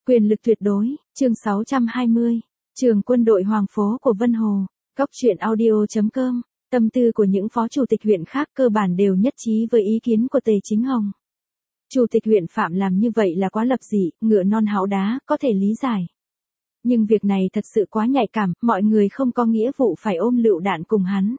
Quyền lực tuyệt đối, chương 620, trường quân đội Hoàng phố của Vân Hồ, Góc truyện audio.com, tâm tư của những phó chủ tịch huyện khác cơ bản đều nhất trí với ý kiến của Tề Chính Hồng. Chủ tịch huyện Phạm làm như vậy là quá lập dị, ngựa non háu đá, có thể lý giải. Nhưng việc này thật sự quá nhạy cảm, mọi người không có nghĩa vụ phải ôm lựu đạn cùng hắn.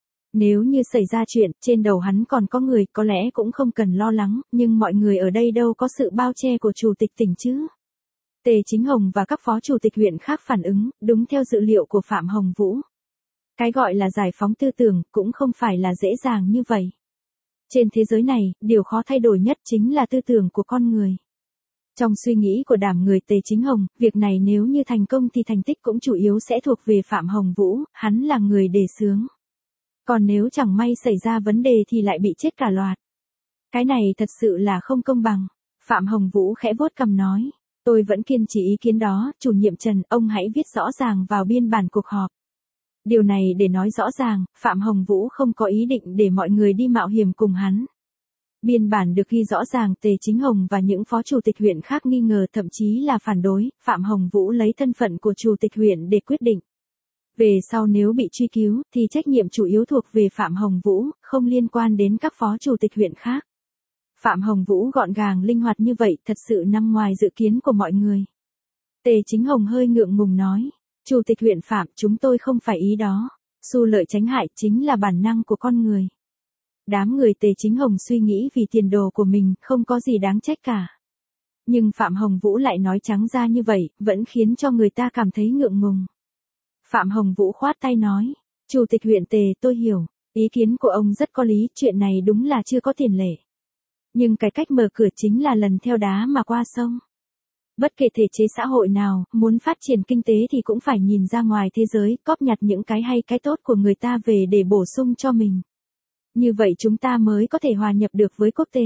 Nếu như xảy ra chuyện, trên đầu hắn còn có người, có lẽ cũng không cần lo lắng, nhưng mọi người ở đây đâu có sự bao che của chủ tịch tỉnh chứ. Tề Chính Hồng và các phó chủ tịch huyện khác phản ứng, đúng theo dự liệu của Phạm Hồng Vũ. Cái gọi là giải phóng tư tưởng, cũng không phải là dễ dàng như vậy. Trên thế giới này, điều khó thay đổi nhất chính là tư tưởng của con người. Trong suy nghĩ của đám người Tề Chính Hồng, việc này nếu như thành công thì thành tích cũng chủ yếu sẽ thuộc về Phạm Hồng Vũ, hắn là người đề xướng. Còn nếu chẳng may xảy ra vấn đề thì lại bị chết cả loạt. Cái này thật sự là không công bằng. Phạm Hồng Vũ khẽ vuốt cằm nói. Tôi vẫn kiên trì ý kiến đó, chủ nhiệm Trần, ông hãy viết rõ ràng vào biên bản cuộc họp. Điều này để nói rõ ràng, Phạm Hồng Vũ không có ý định để mọi người đi mạo hiểm cùng hắn. Biên bản được ghi rõ ràng, Tề Chính Hồng và những phó chủ tịch huyện khác nghi ngờ thậm chí là phản đối, Phạm Hồng Vũ lấy thân phận của chủ tịch huyện để quyết định. Về sau nếu bị truy cứu, thì trách nhiệm chủ yếu thuộc về Phạm Hồng Vũ, không liên quan đến các phó chủ tịch huyện khác. Phạm Hồng Vũ gọn gàng linh hoạt như vậy thật sự nằm ngoài dự kiến của mọi người. Tề Chính Hồng hơi ngượng ngùng nói, Chủ tịch huyện Phạm, chúng tôi không phải ý đó. Xu lợi tránh hại chính là bản năng của con người. Đám người Tề Chính Hồng suy nghĩ vì tiền đồ của mình không có gì đáng trách cả. Nhưng Phạm Hồng Vũ lại nói trắng ra như vậy, vẫn khiến cho người ta cảm thấy ngượng ngùng. Phạm Hồng Vũ khoát tay nói, Chủ tịch huyện Tề, tôi hiểu, ý kiến của ông rất có lý, chuyện này đúng là chưa có tiền lệ. Nhưng cái cách mở cửa chính là lần theo đá mà qua sông. Bất kể thể chế xã hội nào, muốn phát triển kinh tế thì cũng phải nhìn ra ngoài thế giới, cóp nhặt những cái hay cái tốt của người ta về để bổ sung cho mình. Như vậy chúng ta mới có thể hòa nhập được với quốc tế.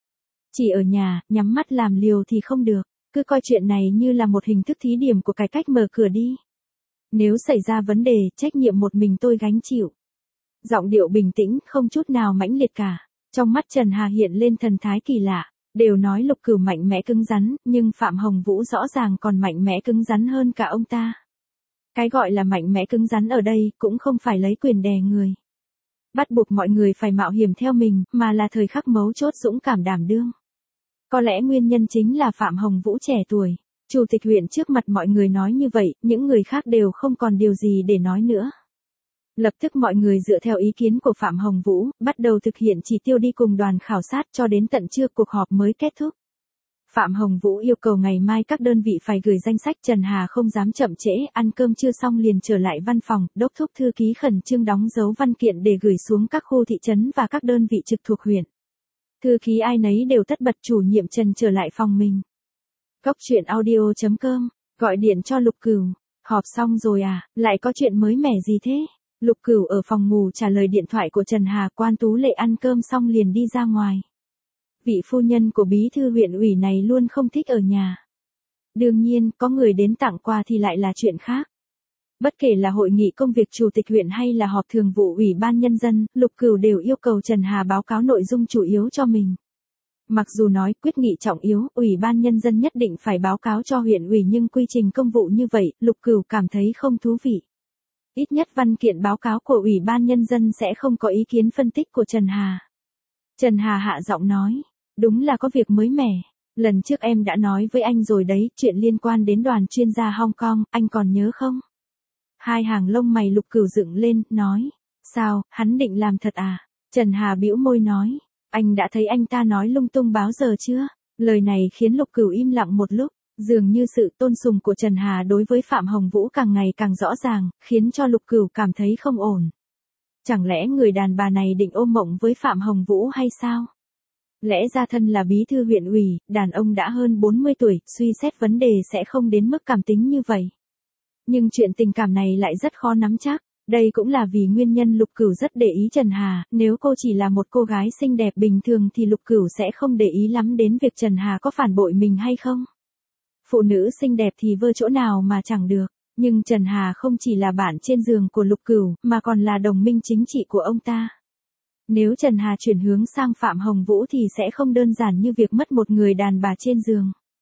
Chỉ ở nhà, nhắm mắt làm liều thì không được, cứ coi chuyện này như là một hình thức thí điểm của cải cách mở cửa đi. Nếu xảy ra vấn đề, trách nhiệm một mình tôi gánh chịu. Giọng điệu bình tĩnh, không chút nào mãnh liệt cả. Trong mắt Trần Hà hiện lên thần thái kỳ lạ. Đều nói Lục Cửu mạnh mẽ cứng rắn, nhưng Phạm Hồng Vũ rõ ràng còn mạnh mẽ cứng rắn hơn cả ông ta. Cái gọi là mạnh mẽ cứng rắn ở đây cũng không phải lấy quyền đè người. Bắt buộc mọi người phải mạo hiểm theo mình, mà là thời khắc mấu chốt dũng cảm đảm đương. Có lẽ nguyên nhân chính là Phạm Hồng Vũ trẻ tuổi. Chủ tịch huyện trước mặt mọi người nói như vậy, những người khác đều không còn điều gì để nói nữa. Lập tức mọi người dựa theo ý kiến của Phạm Hồng Vũ, bắt đầu thực hiện chỉ tiêu đi cùng đoàn khảo sát cho đến tận trưa cuộc họp mới kết thúc. Phạm Hồng Vũ yêu cầu ngày mai các đơn vị phải gửi danh sách, Trần Hà không dám chậm trễ, ăn cơm trưa xong liền trở lại văn phòng, đốc thúc thư ký khẩn trương đóng dấu văn kiện để gửi xuống các khu thị trấn và các đơn vị trực thuộc huyện. Thư ký ai nấy đều tất bật, chủ nhiệm Trần trở lại phòng mình. Góc truyện audio.com, gọi điện cho Lục Cửu, họp xong rồi à, lại có chuyện mới mẻ gì thế? Lục Cửu ở phòng ngủ trả lời điện thoại của Trần Hà, Quan Tú Lệ ăn cơm xong liền đi ra ngoài. Vị phu nhân của bí thư huyện ủy này luôn không thích ở nhà. Đương nhiên, có người đến tặng quà thì lại là chuyện khác. Bất kể là hội nghị công việc chủ tịch huyện hay là họp thường vụ ủy ban nhân dân, Lục Cửu đều yêu cầu Trần Hà báo cáo nội dung chủ yếu cho mình. Mặc dù nói quyết nghị trọng yếu, ủy ban nhân dân nhất định phải báo cáo cho huyện ủy, nhưng quy trình công vụ như vậy, Lục Cửu cảm thấy không thú vị. Ít nhất văn kiện báo cáo của ủy ban nhân dân sẽ không có ý kiến phân tích của Trần Hà. Trần Hà hạ giọng nói, đúng là có việc mới mẻ. Lần trước em đã nói với anh rồi đấy, chuyện liên quan đến đoàn chuyên gia Hong Kong, anh còn nhớ không? Hai hàng lông mày Lục Cửu dựng lên, nói, sao, hắn định làm thật à? Trần Hà bĩu môi nói, anh đã thấy anh ta nói lung tung báo giờ chưa? Lời này khiến Lục Cửu im lặng một lúc. Dường như sự tôn sùng của Trần Hà đối với Phạm Hồng Vũ càng ngày càng rõ ràng, khiến cho Lục Cửu cảm thấy không ổn. Chẳng lẽ người đàn bà này định ôm mộng với Phạm Hồng Vũ hay sao? Lẽ ra thân là bí thư huyện ủy, đàn ông đã hơn 40 tuổi, suy xét vấn đề sẽ không đến mức cảm tính như vậy. Nhưng chuyện tình cảm này lại rất khó nắm chắc. Đây cũng là vì nguyên nhân Lục Cửu rất để ý Trần Hà, nếu cô chỉ là một cô gái xinh đẹp bình thường thì Lục Cửu sẽ không để ý lắm đến việc Trần Hà có phản bội mình hay không. Phụ nữ xinh đẹp thì vơ chỗ nào mà chẳng được, nhưng Trần Hà không chỉ là bạn trên giường của Lục Cửu, mà còn là đồng minh chính trị của ông ta. Nếu Trần Hà chuyển hướng sang Phạm Hồng Vũ thì sẽ không đơn giản như việc mất một người đàn bà trên giường.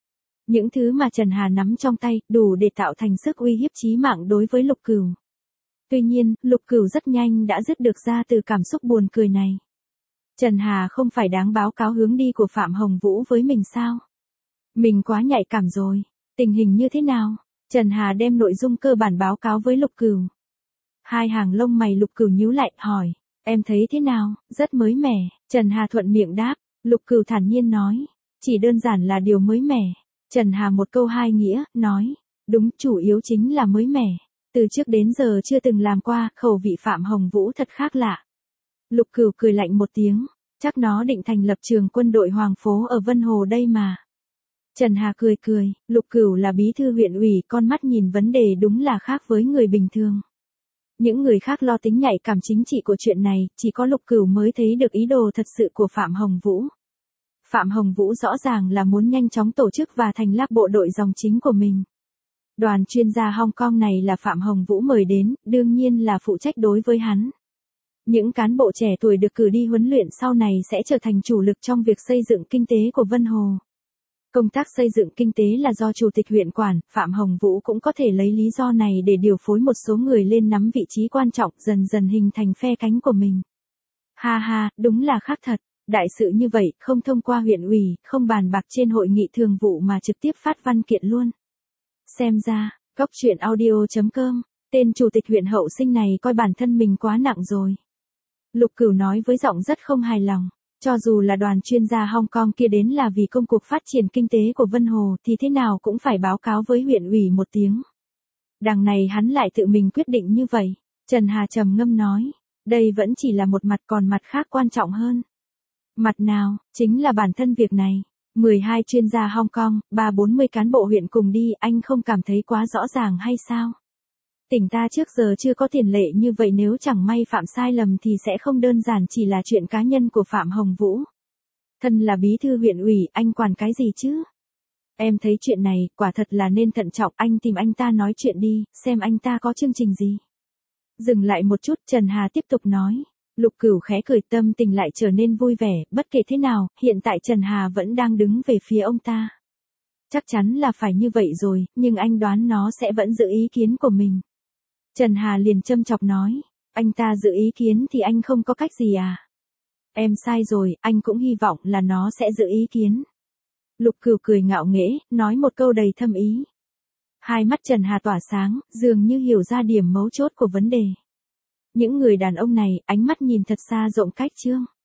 Những thứ mà Trần Hà nắm trong tay đủ để tạo thành sức uy hiếp chí mạng đối với Lục Cửu. Tuy nhiên, Lục Cửu rất nhanh đã dứt được ra từ cảm xúc buồn cười này. Trần Hà không phải đáng báo cáo hướng đi của Phạm Hồng Vũ với mình sao? Mình quá nhạy cảm rồi. Tình hình như thế nào? Trần Hà đem nội dung cơ bản báo cáo với Lục Cửu. Hai hàng lông mày Lục Cửu nhíu lại, hỏi, em thấy thế nào? Rất mới mẻ. Trần Hà thuận miệng đáp. Lục Cửu thản nhiên nói, chỉ đơn giản là điều mới mẻ. Trần Hà một câu hai nghĩa, nói, đúng, chủ yếu chính là mới mẻ. Từ trước đến giờ chưa từng làm qua, khẩu vị Phạm Hồng Vũ thật khác lạ. Lục Cửu cười lạnh một tiếng, chắc nó định thành lập trường quân đội Hoàng Phố ở Vân Hồ đây mà. Trần Hà cười cười, Lục Cửu là bí thư huyện ủy, con mắt nhìn vấn đề đúng là khác với người bình thường. Những người khác lo tính nhạy cảm chính trị của chuyện này, chỉ có Lục Cửu mới thấy được ý đồ thật sự của Phạm Hồng Vũ. Phạm Hồng Vũ rõ ràng là muốn nhanh chóng tổ chức và thành lập bộ đội dòng chính của mình. Đoàn chuyên gia Hong Kong này là Phạm Hồng Vũ mời đến, đương nhiên là phụ trách đối với hắn. Những cán bộ trẻ tuổi được cử đi huấn luyện sau này sẽ trở thành chủ lực trong việc xây dựng kinh tế của Vân Hồ. Công tác xây dựng kinh tế là do chủ tịch huyện quản, Phạm Hồng Vũ cũng có thể lấy lý do này để điều phối một số người lên nắm vị trí quan trọng, dần dần hình thành phe cánh của mình. Ha ha, đúng là khác thật. Đại sự như vậy, không thông qua huyện ủy, không bàn bạc trên hội nghị thường vụ mà trực tiếp phát văn kiện luôn. Xem ra, Cóc Truyện Audio.com, tên chủ tịch huyện Hậu Sinh này coi bản thân mình quá nặng rồi. Lục Cửu nói với giọng rất không hài lòng. Cho dù là đoàn chuyên gia Hong Kong kia đến là vì công cuộc phát triển kinh tế của Vân Hồ thì thế nào cũng phải báo cáo với huyện ủy một tiếng. Đằng này hắn lại tự mình quyết định như vậy. Trần Hà trầm ngâm nói, đây vẫn chỉ là một mặt, còn mặt khác quan trọng hơn. Mặt nào? Chính là bản thân việc này. 12 chuyên gia Hong Kong, 30-40 cán bộ huyện cùng đi, anh không cảm thấy quá rõ ràng hay sao? Tỉnh ta trước giờ chưa có tiền lệ như vậy, nếu chẳng may phạm sai lầm thì sẽ không đơn giản chỉ là chuyện cá nhân của Phạm Hồng Vũ. Thân là bí thư huyện ủy, anh quản cái gì chứ? Em thấy chuyện này, quả thật là nên thận trọng, anh tìm anh ta nói chuyện đi, xem anh ta có chương trình gì. Dừng lại một chút, Trần Hà tiếp tục nói. Lục Cửu khẽ cười, tâm tình lại trở nên vui vẻ, bất kể thế nào, hiện tại Trần Hà vẫn đang đứng về phía ông ta. Chắc chắn là phải như vậy rồi, nhưng anh đoán nó sẽ vẫn giữ ý kiến của mình. Trần Hà liền châm chọc nói, anh ta giữ ý kiến thì anh không có cách gì à? Em sai rồi, anh cũng hy vọng là nó sẽ giữ ý kiến. Lục Cửu cười ngạo nghễ, nói một câu đầy thâm ý. Hai mắt Trần Hà tỏa sáng, dường như hiểu ra điểm mấu chốt của vấn đề. Những người đàn ông này, ánh mắt nhìn thật xa rộng cách trương.